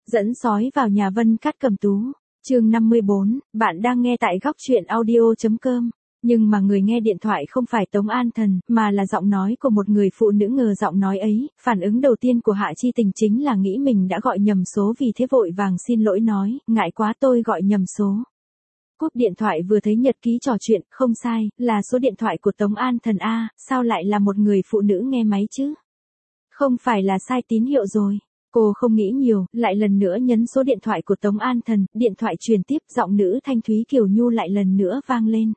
Dẫn sói vào nhà Vân Cát Cầm Tú. Chương 54, bạn đang nghe tại góc truyện audio.com. Nhưng mà người nghe điện thoại không phải Tống An Thần, mà là giọng nói của một người phụ nữ. Ngờ giọng nói ấy, phản ứng đầu tiên của Hạ Chi Tình chính là nghĩ mình đã gọi nhầm số, vì thế vội vàng xin lỗi nói, ngại quá tôi gọi nhầm số. Cúp điện thoại vừa thấy nhật ký trò chuyện, không sai, là số điện thoại của Tống An Thần a, sao lại là một người phụ nữ nghe máy chứ? Không phải là sai tín hiệu rồi. Cô không nghĩ nhiều, lại lần nữa nhấn số điện thoại của Tống An Thần, điện thoại truyền tiếp, giọng nữ thanh thúy kiều nhu lại lần nữa vang lên.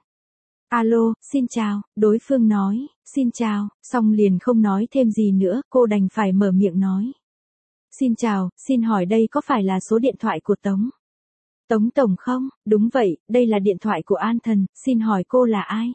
Alo, xin chào, đối phương nói, xin chào, xong liền không nói thêm gì nữa, cô đành phải mở miệng nói. Xin chào, xin hỏi đây có phải là số điện thoại của Tống Tổng không? Đúng vậy, đây là điện thoại của An Thần, xin hỏi cô là ai?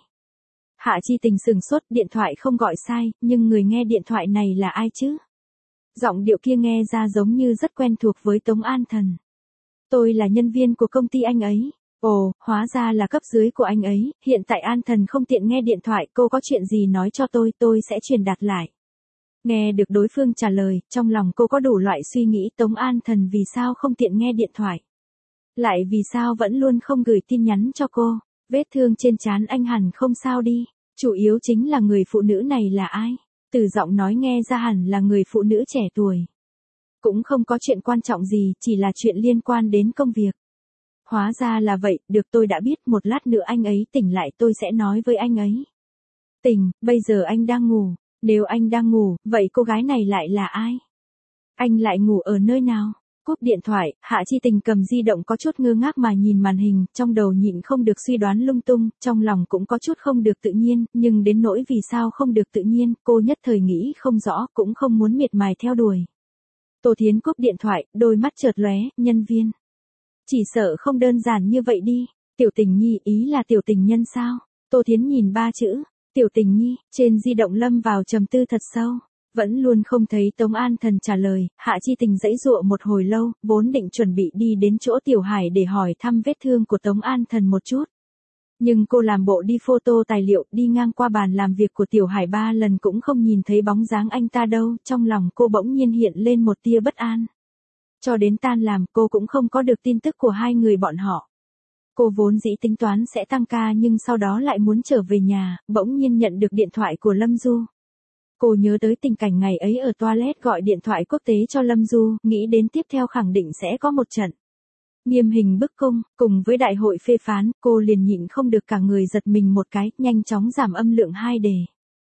Hạ Chi Tình sừng sốt, điện thoại không gọi sai, nhưng người nghe điện thoại này là ai chứ? Giọng điệu kia nghe ra giống như rất quen thuộc với Tống An Thần. Tôi là nhân viên của công ty anh ấy. Ồ, hóa ra là cấp dưới của anh ấy, hiện tại An Thần không tiện nghe điện thoại, cô có chuyện gì nói cho tôi sẽ truyền đạt lại. Nghe được đối phương trả lời, trong lòng cô có đủ loại suy nghĩ, Tống An Thần vì sao không tiện nghe điện thoại. Lại vì sao vẫn luôn không gửi tin nhắn cho cô, vết thương trên trán anh hẳn không sao đi, chủ yếu chính là người phụ nữ này là ai. Từ giọng nói nghe ra hẳn là người phụ nữ trẻ tuổi. Cũng không có chuyện quan trọng gì, chỉ là chuyện liên quan đến công việc. Hóa ra là vậy, được, tôi đã biết, một lát nữa anh ấy tỉnh lại tôi sẽ nói với anh ấy. Tỉnh, bây giờ anh đang ngủ, nếu anh đang ngủ, vậy cô gái này lại là ai? Anh lại ngủ ở nơi nào? Cúp điện thoại, Hạ Chi Tình cầm di động có chút ngơ ngác mà nhìn màn hình, trong đầu nhịn không được suy đoán lung tung, trong lòng cũng có chút không được tự nhiên, nhưng đến nỗi vì sao không được tự nhiên, cô nhất thời nghĩ không rõ, cũng không muốn miệt mài theo đuổi. Tô Thiến cúp điện thoại, đôi mắt chợt lóe, nhân viên. Chỉ sợ không đơn giản như vậy đi, Tiểu Tình Nhi, ý là Tiểu Tình Nhân sao? Tô Thiến nhìn ba chữ, Tiểu Tình Nhi, trên di động lâm vào trầm tư thật sâu. Vẫn luôn không thấy Tống An Thần trả lời, Hạ Chi Tình giãy giụa một hồi lâu, vốn định chuẩn bị đi đến chỗ Tiểu Hải để hỏi thăm vết thương của Tống An Thần một chút. Nhưng cô làm bộ đi photo tài liệu, đi ngang qua bàn làm việc của Tiểu Hải 3 lần cũng không nhìn thấy bóng dáng anh ta đâu, trong lòng cô bỗng nhiên hiện lên một tia bất an. Cho đến tan làm, cô cũng không có được tin tức của hai người bọn họ. Cô vốn dĩ tính toán sẽ tăng ca nhưng sau đó lại muốn trở về nhà, bỗng nhiên nhận được điện thoại của Lâm Du. Cô nhớ tới tình cảnh ngày ấy ở toilet gọi điện thoại quốc tế cho Lâm Du, nghĩ đến tiếp theo khẳng định sẽ có một trận nghiêm hình bức cung, cùng với đại hội phê phán, cô liền nhịn không được cả người giật mình một cái, nhanh chóng giảm âm lượng 2 đề.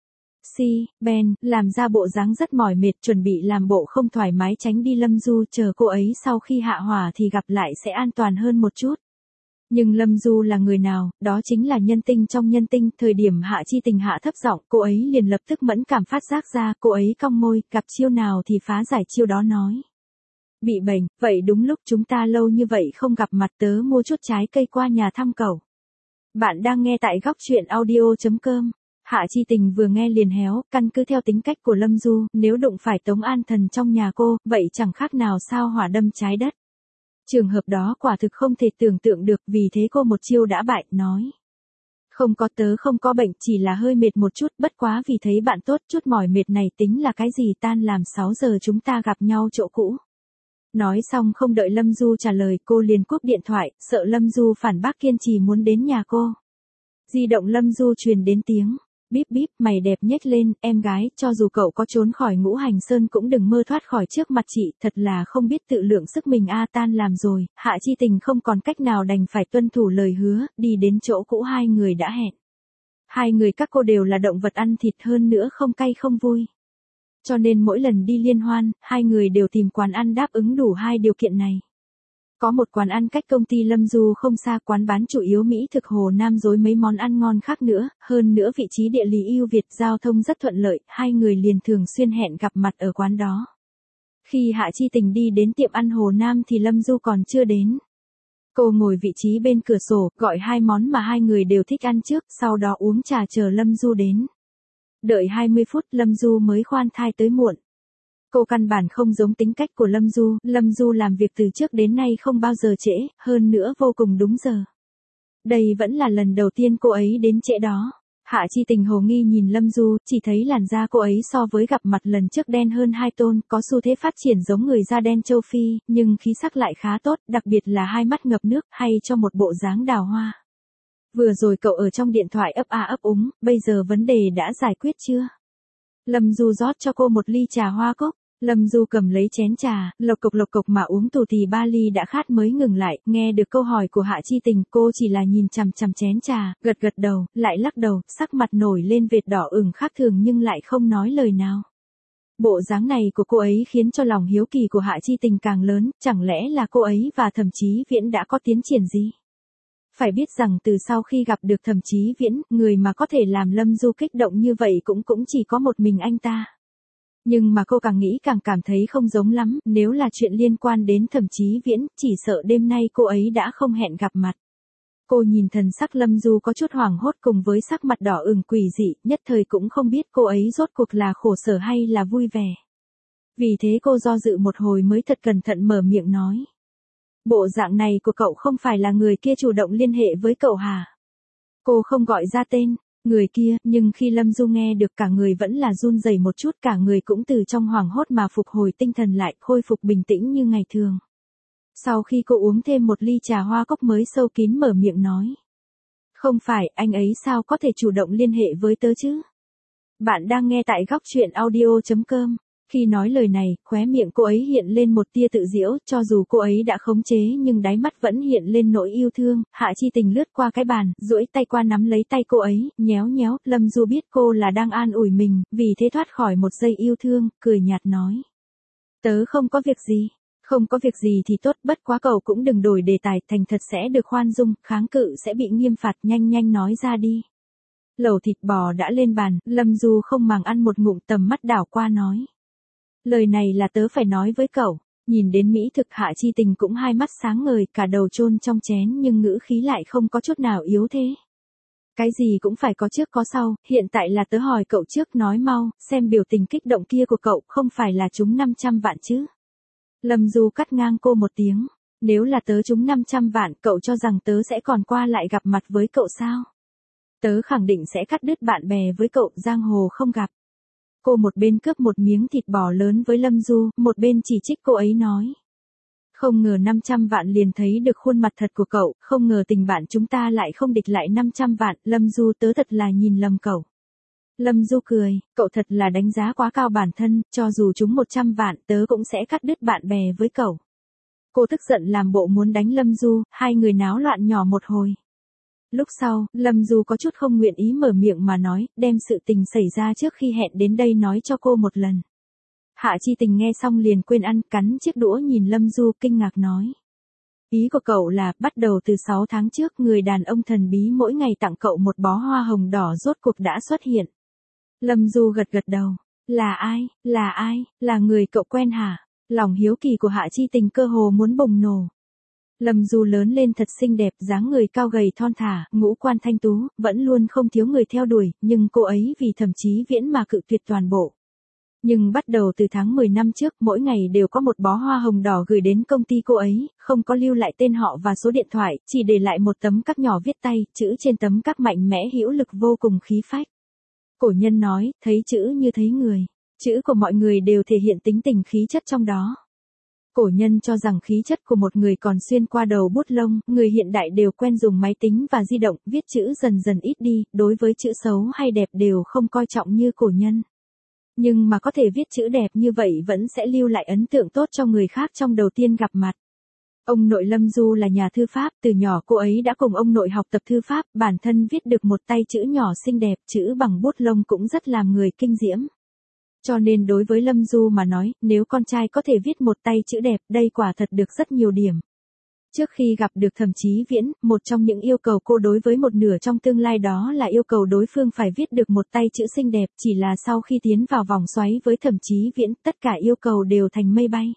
Ben, làm ra bộ dáng rất mỏi mệt, chuẩn bị làm bộ không thoải mái tránh đi Lâm Du, chờ cô ấy sau khi hạ hỏa thì gặp lại sẽ an toàn hơn một chút. Nhưng Lâm Du là người nào, đó chính là nhân tinh trong nhân tinh, thời điểm Hạ Chi Tình hạ thấp giọng, cô ấy liền lập tức mẫn cảm phát giác ra, cô ấy cong môi, gặp chiêu nào thì phá giải chiêu đó nói. Bị bệnh, vậy đúng lúc chúng ta lâu như vậy không gặp mặt, tớ mua chút trái cây qua nhà thăm cậu. Bạn đang nghe tại góc truyện audio.com. Hạ Chi Tình vừa nghe liền héo, căn cứ theo tính cách của Lâm Du, nếu đụng phải Tống An Thần trong nhà cô, vậy chẳng khác nào sao hỏa đâm trái đất. Trường hợp đó quả thực không thể tưởng tượng được, vì thế cô một chiêu đã bại, nói. Không có, tớ không có bệnh, chỉ là hơi mệt một chút, bất quá vì thấy bạn tốt, chút mỏi mệt này tính là cái gì, tan làm 6 giờ chúng ta gặp nhau chỗ cũ. Nói xong không đợi Lâm Du trả lời, cô liền cúp điện thoại, sợ Lâm Du phản bác kiên trì muốn đến nhà cô. Di động Lâm Du truyền đến tiếng. Bíp bíp, mày đẹp nhếch lên, em gái, cho dù cậu có trốn khỏi Ngũ Hành Sơn cũng đừng mơ thoát khỏi trước mặt chị, thật là không biết tự lượng sức mình a. Tan làm rồi, Hạ Chi Tình không còn cách nào đành phải tuân thủ lời hứa, đi đến chỗ cũ hai người đã hẹn. Hai người các cô đều là động vật ăn thịt, hơn nữa không cay không vui. Cho nên mỗi lần đi liên hoan, hai người đều tìm quán ăn đáp ứng đủ hai điều kiện này. Có một quán ăn cách công ty Lâm Du không xa, quán bán chủ yếu mỹ thực Hồ Nam dối mấy món ăn ngon khác nữa, hơn nữa vị trí địa lý ưu việt, giao thông rất thuận lợi, hai người liền thường xuyên hẹn gặp mặt ở quán đó. Khi Hạ Chi Tình đi đến tiệm ăn Hồ Nam thì Lâm Du còn chưa đến. Cô ngồi vị trí bên cửa sổ, gọi hai món mà hai người đều thích ăn trước, sau đó uống trà chờ Lâm Du đến. Đợi 20 phút Lâm Du mới khoan thai tới muộn. Cô căn bản không giống tính cách của Lâm Du làm việc từ trước đến nay không bao giờ trễ, hơn nữa vô cùng đúng giờ. Đây vẫn là lần đầu tiên cô ấy đến trễ đó. Hạ Chi Tình hồ nghi nhìn Lâm Du, chỉ thấy làn da cô ấy so với gặp mặt lần trước đen hơn 2 tôn, có xu thế phát triển giống người da đen châu Phi, nhưng khí sắc lại khá tốt, đặc biệt là hai mắt ngập nước, hay cho một bộ dáng đào hoa. Vừa rồi cậu ở trong điện thoại ấp a ấp úng, bây giờ vấn đề đã giải quyết chưa? Lâm Du rót cho cô một ly trà hoa cúc. Lâm Du cầm lấy chén trà, lộc cộc mà uống tù tì 3 ly đã khát mới ngừng lại, nghe được câu hỏi của Hạ Chi Tình, cô chỉ là nhìn chằm chằm chén trà, gật đầu, lại lắc đầu, sắc mặt nổi lên vệt đỏ ửng khác thường nhưng lại không nói lời nào. Bộ dáng này của cô ấy khiến cho lòng hiếu kỳ của Hạ Chi Tình càng lớn, chẳng lẽ là cô ấy và Thẩm Chí Viễn đã có tiến triển gì? Phải biết rằng từ sau khi gặp được Thẩm Chí Viễn, người mà có thể làm Lâm Du kích động như vậy cũng chỉ có một mình anh ta. Nhưng mà cô càng nghĩ càng cảm thấy không giống lắm, nếu là chuyện liên quan đến Thẩm Chí Viễn, chỉ sợ đêm nay cô ấy đã không hẹn gặp mặt. Cô nhìn thần sắc Lâm Du có chút hoảng hốt cùng với sắc mặt đỏ ửng quỷ dị, nhất thời cũng không biết cô ấy rốt cuộc là khổ sở hay là vui vẻ. Vì thế cô do dự một hồi mới thật cẩn thận mở miệng nói. Bộ dạng này của cậu không phải là người kia chủ động liên hệ với cậu hả? Cô không gọi ra tên người kia, nhưng khi Lâm Du nghe được cả người vẫn là run rẩy một chút, cả người cũng từ trong hoảng hốt mà phục hồi tinh thần lại, khôi phục bình tĩnh như ngày thường. Sau khi cô uống thêm một ly trà hoa cốc mới sâu kín mở miệng nói. Không phải, anh ấy sao có thể chủ động liên hệ với tớ chứ? Bạn đang nghe tại góc truyện audio.com. Khi nói lời này, khóe miệng cô ấy hiện lên một tia tự giễu, cho dù cô ấy đã khống chế nhưng đáy mắt vẫn hiện lên nỗi yêu thương. Hạ Chi Tình lướt qua cái bàn, duỗi tay qua nắm lấy tay cô ấy, nhéo, Lâm Du biết cô là đang an ủi mình, vì thế thoát khỏi một giây yêu thương, cười nhạt nói. Tớ không có việc gì. Không có việc gì thì tốt, bất quá cậu cũng đừng đổi đề tài, thành thật sẽ được khoan dung, kháng cự sẽ bị nghiêm phạt, nhanh nói ra đi. Lẩu thịt bò đã lên bàn, Lâm Du không màng ăn một ngụm, tầm mắt đảo qua nói. Lời này là tớ phải nói với cậu. Nhìn đến mỹ thực, Hạ Chi Tình cũng hai mắt sáng ngời, cả đầu chôn trong chén nhưng ngữ khí lại không có chút nào yếu thế. Cái gì cũng phải có trước có sau, hiện tại là tớ hỏi cậu trước, nói mau, xem biểu tình kích động kia của cậu không phải là trúng 500 vạn chứ. Lâm Du cắt ngang cô một tiếng. Nếu là tớ trúng 500 vạn, cậu cho rằng tớ sẽ còn qua lại gặp mặt với cậu sao? Tớ khẳng định sẽ cắt đứt bạn bè với cậu, giang hồ không gặp. Cô một bên cướp một miếng thịt bò lớn với Lâm Du, một bên chỉ trích cô ấy nói. Không ngờ 500 vạn liền thấy được khuôn mặt thật của cậu, không ngờ tình bạn chúng ta lại không địch lại 500 vạn, Lâm Du tớ thật là nhìn lầm cậu. Lâm Du cười, cậu thật là đánh giá quá cao bản thân, cho dù trúng 100 vạn tớ cũng sẽ cắt đứt bạn bè với cậu. Cô tức giận làm bộ muốn đánh Lâm Du, hai người náo loạn nhỏ một hồi. Lúc sau, Lâm Du có chút không nguyện ý mở miệng mà nói, đem sự tình xảy ra trước khi hẹn đến đây nói cho cô một lần. Hạ Chi Tình nghe xong liền quên ăn, cắn chiếc đũa nhìn Lâm Du kinh ngạc nói. Ý của cậu là, bắt đầu từ 6 tháng trước, người đàn ông thần bí mỗi ngày tặng cậu một bó hoa hồng đỏ rốt cuộc đã xuất hiện. Lâm Du gật đầu. Là ai, là người cậu quen hả? Lòng hiếu kỳ của Hạ Chi Tình cơ hồ muốn bùng nổ. Lâm Du lớn lên thật xinh đẹp, dáng người cao gầy thon thả, ngũ quan thanh tú, vẫn luôn không thiếu người theo đuổi, nhưng cô ấy vì Thẩm Chí Viễn mà cự tuyệt toàn bộ. Nhưng bắt đầu từ tháng 10 năm trước, mỗi ngày đều có một bó hoa hồng đỏ gửi đến công ty cô ấy, không có lưu lại tên họ và số điện thoại, chỉ để lại một tấm cáp nhỏ viết tay, chữ trên tấm cáp mạnh mẽ hữu lực vô cùng khí phách. Cổ nhân nói, thấy chữ như thấy người. Chữ của mọi người đều thể hiện tính tình khí chất trong đó. Cổ nhân cho rằng khí chất của một người còn xuyên qua đầu bút lông, người hiện đại đều quen dùng máy tính và di động, viết chữ dần dần ít đi, đối với chữ xấu hay đẹp đều không coi trọng như cổ nhân. Nhưng mà có thể viết chữ đẹp như vậy vẫn sẽ lưu lại ấn tượng tốt cho người khác trong đầu tiên gặp mặt. Ông nội Lâm Du là nhà thư pháp, từ nhỏ cô ấy đã cùng ông nội học tập thư pháp, bản thân viết được một tay chữ nhỏ xinh đẹp, chữ bằng bút lông cũng rất làm người kinh diễm. Cho nên đối với Lâm Du mà nói, nếu con trai có thể viết một tay chữ đẹp, đây quả thật được rất nhiều điểm. Trước khi gặp được Thẩm Chí Viễn, một trong những yêu cầu cô đối với một nửa trong tương lai đó là yêu cầu đối phương phải viết được một tay chữ xinh đẹp, chỉ là sau khi tiến vào vòng xoáy với Thẩm Chí Viễn, tất cả yêu cầu đều thành mây bay.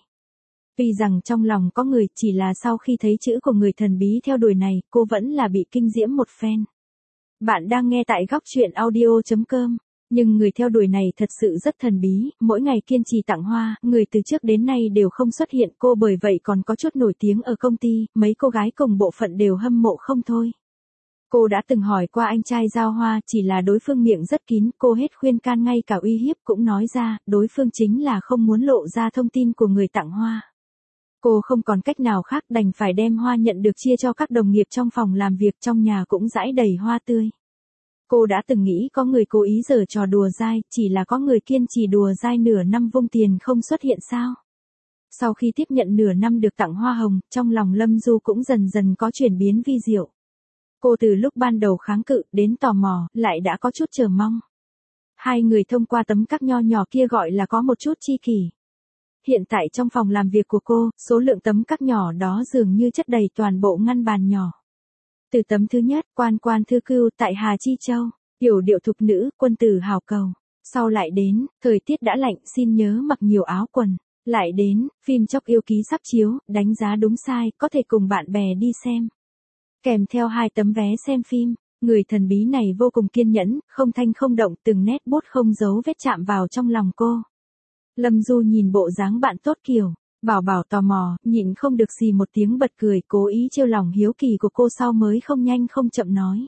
Vì rằng trong lòng có người, chỉ là sau khi thấy chữ của người thần bí theo đuổi này, cô vẫn là bị kinh diễm một phen. Bạn đang nghe tại góc truyện audio.com. Nhưng người theo đuổi này thật sự rất thần bí, mỗi ngày kiên trì tặng hoa, người từ trước đến nay đều không xuất hiện, cô bởi vậy còn có chút nổi tiếng ở công ty, mấy cô gái cùng bộ phận đều hâm mộ không thôi. Cô đã từng hỏi qua anh trai Giao Hoa, chỉ là đối phương miệng rất kín, cô hết khuyên can ngay cả uy hiếp cũng nói ra, đối phương chính là không muốn lộ ra thông tin của người tặng hoa. Cô không còn cách nào khác đành phải đem hoa nhận được chia cho các đồng nghiệp trong phòng làm việc, trong nhà cũng rải đầy hoa tươi. Cô đã từng nghĩ có người cố ý giở trò đùa dai, chỉ là có người kiên trì đùa dai nửa năm vung tiền không xuất hiện sao. Sau khi tiếp nhận nửa năm được tặng hoa hồng, trong lòng Lâm Du cũng dần dần có chuyển biến vi diệu. Cô từ lúc ban đầu kháng cự, đến tò mò, lại đã có chút chờ mong. Hai người thông qua tấm các nho nhỏ kia gọi là có một chút chi kỷ. Hiện tại trong phòng làm việc của cô, số lượng tấm các nhỏ đó dường như chất đầy toàn bộ ngăn bàn nhỏ. Từ tấm thứ nhất, quan quan thư cưu tại Hà Chi Châu, yểu điệu thục nữ, quân tử hào cầu. Sau lại đến, thời tiết đã lạnh, xin nhớ mặc nhiều áo quần. Lại đến, phim Chóc Yêu Ký sắp chiếu, đánh giá đúng sai, có thể cùng bạn bè đi xem. Kèm theo 2 tấm vé xem phim, người thần bí này vô cùng kiên nhẫn, không thanh không động, từng nét bút không dấu vết chạm vào trong lòng cô. Lâm Du nhìn bộ dáng bạn tốt kiểu, bảo bảo tò mò, nhịn không được gì một tiếng bật cười, cố ý trêu lòng hiếu kỳ của cô sau mới không nhanh không chậm nói.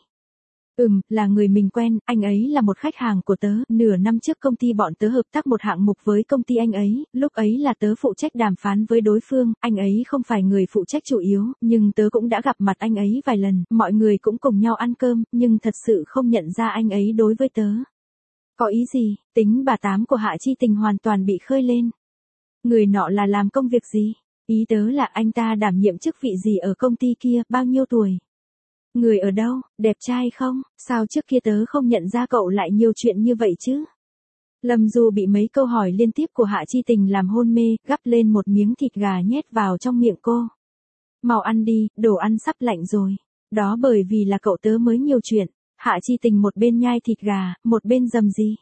Là người mình quen, anh ấy là một khách hàng của tớ, nửa năm trước công ty bọn tớ hợp tác một hạng mục với công ty anh ấy, lúc ấy là tớ phụ trách đàm phán với đối phương, anh ấy không phải người phụ trách chủ yếu, nhưng tớ cũng đã gặp mặt anh ấy vài lần, mọi người cũng cùng nhau ăn cơm, nhưng thật sự không nhận ra anh ấy đối với tớ. Có ý gì? Tính bà Tám của Hạ Chi Tình hoàn toàn bị khơi lên. Người nọ là làm công việc gì? Ý tớ là anh ta đảm nhiệm chức vị gì ở công ty kia, bao nhiêu tuổi? Người ở đâu, đẹp trai không? Sao trước kia tớ không nhận ra cậu lại nhiều chuyện như vậy chứ? Lâm Du bị mấy câu hỏi liên tiếp của Hạ Chi Tình làm hôn mê, gắp lên một miếng thịt gà nhét vào trong miệng cô. Mau ăn đi, đồ ăn sắp lạnh rồi. Đó bởi vì là cậu tớ mới nhiều chuyện. Hạ Chi Tình một bên nhai thịt gà, một bên rầm gì.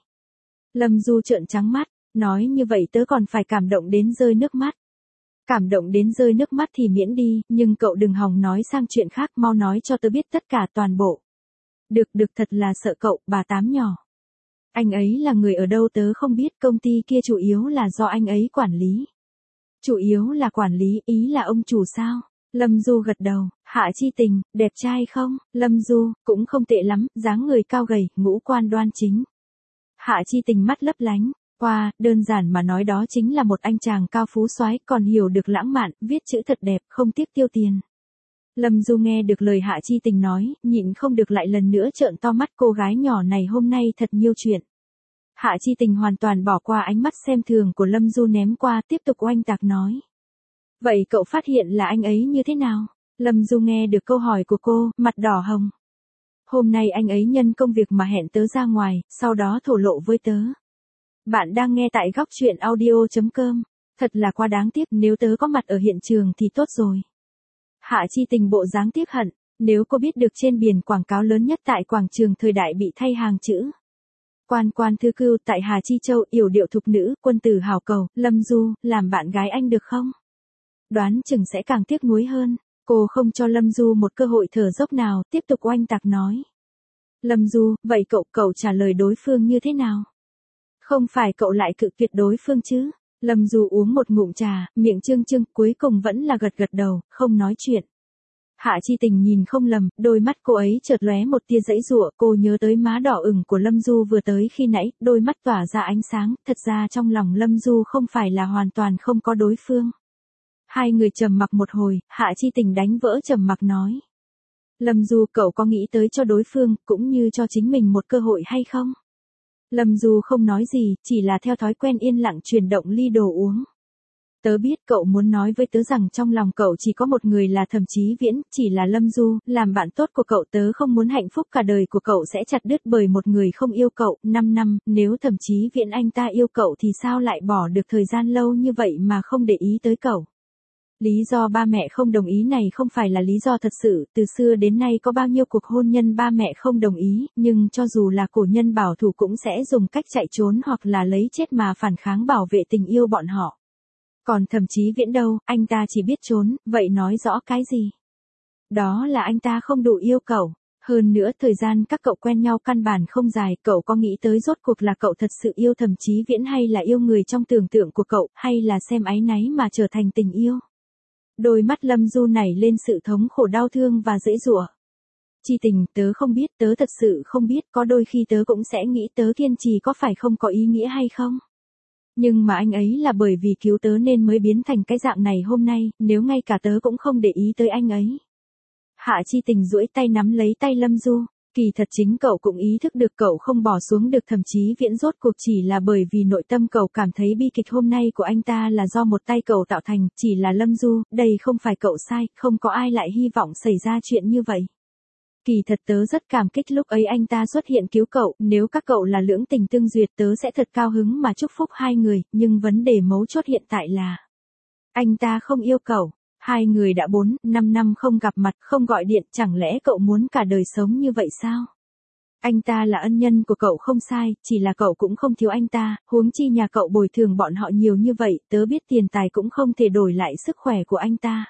Lâm Du trợn trắng mắt, nói như vậy tớ còn phải cảm động đến rơi nước mắt. Cảm động đến rơi nước mắt thì miễn đi, nhưng cậu đừng hòng nói sang chuyện khác, mau nói cho tớ biết tất cả toàn bộ. Được thật là sợ cậu, bà Tám nhỏ. Anh ấy là người ở đâu tớ không biết, công ty kia chủ yếu là do anh ấy quản lý. Chủ yếu là quản lý, ý là ông chủ sao? Lâm Du gật đầu, Hạ Chi Tình, đẹp trai không? Lâm Du, cũng không tệ lắm, dáng người cao gầy, ngũ quan đoan chính. Hạ Chi Tình mắt lấp lánh. Đơn giản mà nói đó chính là một anh chàng cao phú soái, còn hiểu được lãng mạn, viết chữ thật đẹp, không tiếc tiêu tiền. Lâm Du nghe được lời Hạ Chi Tình nói, nhịn không được lại lần nữa trợn to mắt, cô gái nhỏ này hôm nay thật nhiều chuyện. Hạ Chi Tình hoàn toàn bỏ qua ánh mắt xem thường của Lâm Du ném qua, tiếp tục oanh tạc nói. Vậy cậu phát hiện là anh ấy như thế nào? Lâm Du nghe được câu hỏi của cô, mặt đỏ hồng. Hôm nay anh ấy nhân công việc mà hẹn tớ ra ngoài, sau đó thổ lộ với tớ. Bạn đang nghe tại góc truyện audio.com. Thật là quá đáng tiếc, nếu tớ có mặt ở hiện trường thì tốt rồi. Hạ Chi Tình bộ dáng tiếc hận, nếu cô biết được trên biển quảng cáo lớn nhất tại quảng trường thời đại bị thay hàng chữ. Quan quan thư cưu tại Hà Chi Châu, yểu điệu thục nữ, quân tử hào cầu, Lâm Du, làm bạn gái anh được không? Đoán chừng sẽ càng tiếc nuối hơn. Cô không cho Lâm Du một cơ hội thở dốc nào, tiếp tục oanh tạc nói. Lâm Du, vậy cậu trả lời đối phương như thế nào? Không phải cậu lại cự tuyệt đối phương chứ? Lâm Du uống một ngụm trà, miệng trương trương, cuối cùng vẫn là gật đầu, không nói chuyện. Hạ Chi Tình nhìn không lầm, đôi mắt cô ấy chợt lóe một tia giãy giụa, cô nhớ tới má đỏ ửng của Lâm Du vừa tới khi nãy, đôi mắt tỏa ra ánh sáng, thật ra trong lòng Lâm Du không phải là hoàn toàn không có đối phương. Hai người trầm mặc một hồi, Hạ Chi Tình đánh vỡ trầm mặc nói. Lâm Du, cậu có nghĩ tới cho đối phương, cũng như cho chính mình một cơ hội hay không? Lâm Du không nói gì, chỉ là theo thói quen yên lặng chuyển động ly đồ uống. Tớ biết cậu muốn nói với tớ rằng trong lòng cậu chỉ có một người là Thẩm Chí Viễn, chỉ là Lâm Du, làm bạn tốt của cậu tớ không muốn hạnh phúc cả đời của cậu sẽ chặt đứt bởi một người không yêu cậu. 5 năm, nếu Thẩm Chí Viễn anh ta yêu cậu thì sao lại bỏ được thời gian lâu như vậy mà không để ý tới cậu? Lý do ba mẹ không đồng ý này không phải là lý do thật sự, từ xưa đến nay có bao nhiêu cuộc hôn nhân ba mẹ không đồng ý, nhưng cho dù là cổ nhân bảo thủ cũng sẽ dùng cách chạy trốn hoặc là lấy chết mà phản kháng bảo vệ tình yêu bọn họ. Còn Thẩm Chí Viễn đâu, anh ta chỉ biết trốn, vậy nói rõ cái gì? Đó là anh ta không đủ yêu cậu. Hơn nữa thời gian các cậu quen nhau căn bản không dài, cậu có nghĩ tới rốt cuộc là cậu thật sự yêu Thẩm Chí Viễn hay là yêu người trong tưởng tượng của cậu, hay là xem áy náy mà trở thành tình yêu? Đôi mắt Lâm Du nảy lên sự thống khổ đau thương và dễ dụa. Chi Tình, tớ không biết, tớ thật sự không biết, có đôi khi tớ cũng sẽ nghĩ tớ kiên trì có phải không có ý nghĩa hay không. Nhưng mà anh ấy là bởi vì cứu tớ nên mới biến thành cái dạng này hôm nay, nếu ngay cả tớ cũng không để ý tới anh ấy. Hạ Chi Tình duỗi tay nắm lấy tay Lâm Du, kỳ thật chính cậu cũng ý thức được cậu không bỏ xuống được Thẩm Chí Viễn rốt cuộc chỉ là bởi vì nội tâm cậu cảm thấy bi kịch hôm nay của anh ta là do một tay cậu tạo thành, chỉ là Lâm Du, đây không phải cậu sai, không có ai lại hy vọng xảy ra chuyện như vậy. Kỳ thật tớ rất cảm kích lúc ấy anh ta xuất hiện cứu cậu, nếu các cậu là lưỡng tình tương duyệt tớ sẽ thật cao hứng mà chúc phúc hai người, nhưng vấn đề mấu chốt hiện tại là anh ta không yêu cậu. Hai người đã 4-5 năm không gặp mặt, không gọi điện, chẳng lẽ cậu muốn cả đời sống như vậy sao? Anh ta là ân nhân của cậu không sai, chỉ là cậu cũng không thiếu anh ta, huống chi nhà cậu bồi thường bọn họ nhiều như vậy, tớ biết tiền tài cũng không thể đổi lại sức khỏe của anh ta.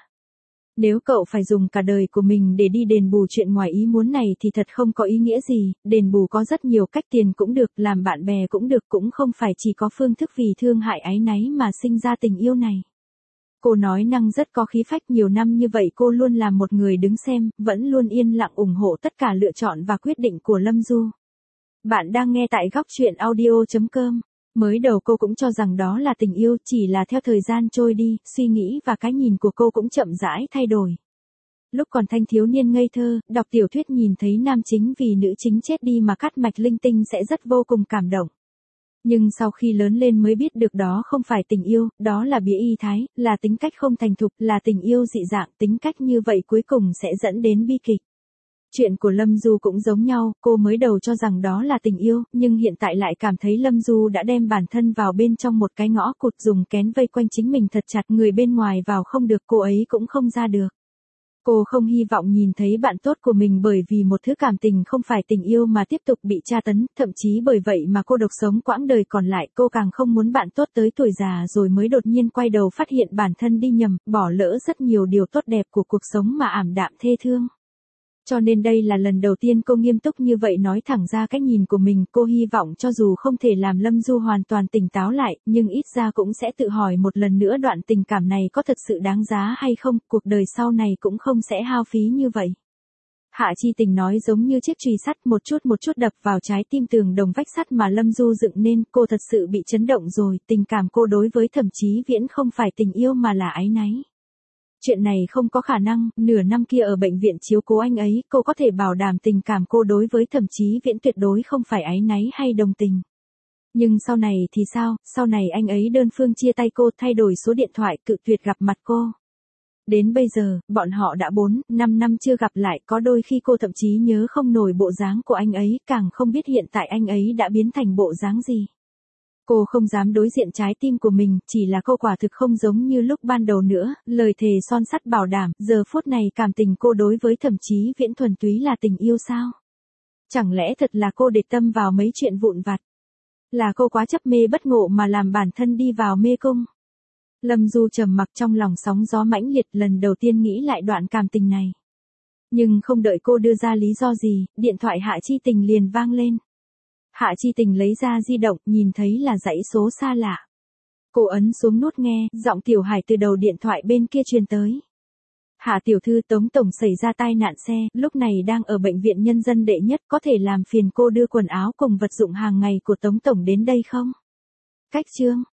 Nếu cậu phải dùng cả đời của mình để đi đền bù chuyện ngoài ý muốn này thì thật không có ý nghĩa gì, đền bù có rất nhiều cách, tiền cũng được, làm bạn bè cũng được, cũng không phải chỉ có phương thức vì thương hại áy náy mà sinh ra tình yêu này. Cô nói năng rất có khí phách, nhiều năm như vậy cô luôn là một người đứng xem, vẫn luôn yên lặng ủng hộ tất cả lựa chọn và quyết định của Lâm Du. Bạn đang nghe tại góc chuyện audio.com. Mới đầu cô cũng cho rằng đó là tình yêu, chỉ là theo thời gian trôi đi, suy nghĩ và cái nhìn của cô cũng chậm rãi thay đổi. Lúc còn thanh thiếu niên ngây thơ, đọc tiểu thuyết nhìn thấy nam chính vì nữ chính chết đi mà cắt mạch linh tinh sẽ rất vô cùng cảm động. Nhưng sau khi lớn lên mới biết được đó không phải tình yêu, đó là bía y thái, là tính cách không thành thục, là tình yêu dị dạng, tính cách như vậy cuối cùng sẽ dẫn đến bi kịch. Chuyện của Lâm Du cũng giống nhau, cô mới đầu cho rằng đó là tình yêu, nhưng hiện tại lại cảm thấy Lâm Du đã đem bản thân vào bên trong một cái ngõ cụt, dùng kén vây quanh chính mình thật chặt, người bên ngoài vào không được, cô ấy cũng không ra được. Cô không hy vọng nhìn thấy bạn tốt của mình bởi vì một thứ cảm tình không phải tình yêu mà tiếp tục bị tra tấn, thậm chí bởi vậy mà cô độc sống quãng đời còn lại, cô càng không muốn bạn tốt tới tuổi già rồi mới đột nhiên quay đầu phát hiện bản thân đi nhầm, bỏ lỡ rất nhiều điều tốt đẹp của cuộc sống mà ảm đạm thê thương. Cho nên đây là lần đầu tiên cô nghiêm túc như vậy nói thẳng ra cái nhìn của mình, cô hy vọng cho dù không thể làm Lâm Du hoàn toàn tỉnh táo lại, nhưng ít ra cũng sẽ tự hỏi một lần nữa đoạn tình cảm này có thật sự đáng giá hay không, cuộc đời sau này cũng không sẽ hao phí như vậy. Hạ Chi Tình nói giống như chiếc chùy sắt một chút đập vào trái tim tường đồng vách sắt mà Lâm Du dựng nên, cô thật sự bị chấn động rồi, tình cảm cô đối với Thẩm Chí Viễn không phải tình yêu mà là áy náy. Chuyện này không có khả năng, nửa năm kia ở bệnh viện chiếu cố anh ấy, cô có thể bảo đảm tình cảm cô đối với Thẩm Chí Viễn tuyệt đối không phải áy náy hay đồng tình. Nhưng sau này thì sao, sau này anh ấy đơn phương chia tay cô, thay đổi số điện thoại, cự tuyệt gặp mặt cô. Đến bây giờ, bọn họ đã 4-5 năm chưa gặp lại, có đôi khi cô thậm chí nhớ không nổi bộ dáng của anh ấy, càng không biết hiện tại anh ấy đã biến thành bộ dáng gì. Cô không dám đối diện trái tim của mình, chỉ là cô quả thực không giống như lúc ban đầu nữa, lời thề son sắt bảo đảm, giờ phút này cảm tình cô đối với Thẩm Chí Viễn thuần túy là tình yêu sao? Chẳng lẽ thật là cô để tâm vào mấy chuyện vụn vặt? Là cô quá chấp mê bất ngộ mà làm bản thân đi vào mê cung? Lâm Du trầm mặc, trong lòng sóng gió mãnh liệt, lần đầu tiên nghĩ lại đoạn cảm tình này. Nhưng không đợi cô đưa ra lý do gì, điện thoại Hạ Chi Tình liền vang lên. Hạ Chi Tình lấy ra di động, nhìn thấy là dãy số xa lạ. Cô ấn xuống nút nghe, giọng Tiểu Hải từ đầu điện thoại bên kia truyền tới. Hạ tiểu thư, Tống tổng xảy ra tai nạn xe, lúc này đang ở bệnh viện nhân dân đệ nhất, có thể làm phiền cô đưa quần áo cùng vật dụng hàng ngày của Tống tổng đến đây không? Cách chương